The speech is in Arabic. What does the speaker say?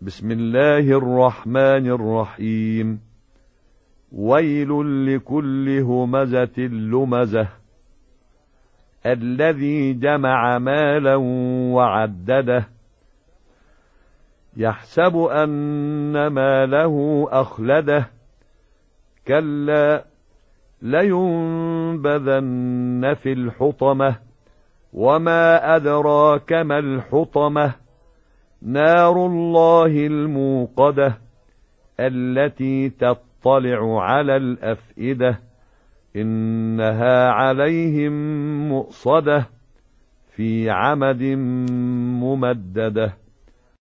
بسم الله الرحمن الرحيم. ويل لكل همزة لمزة الذي جمع مالا وعدده يحسب أن ماله أخلده كلا لينبذن في الحطمة وما أدراك ما الحطمة نار الله الموقدة التي تطلع على الأفئدة إنها عليهم مؤصدة في عمد ممددة.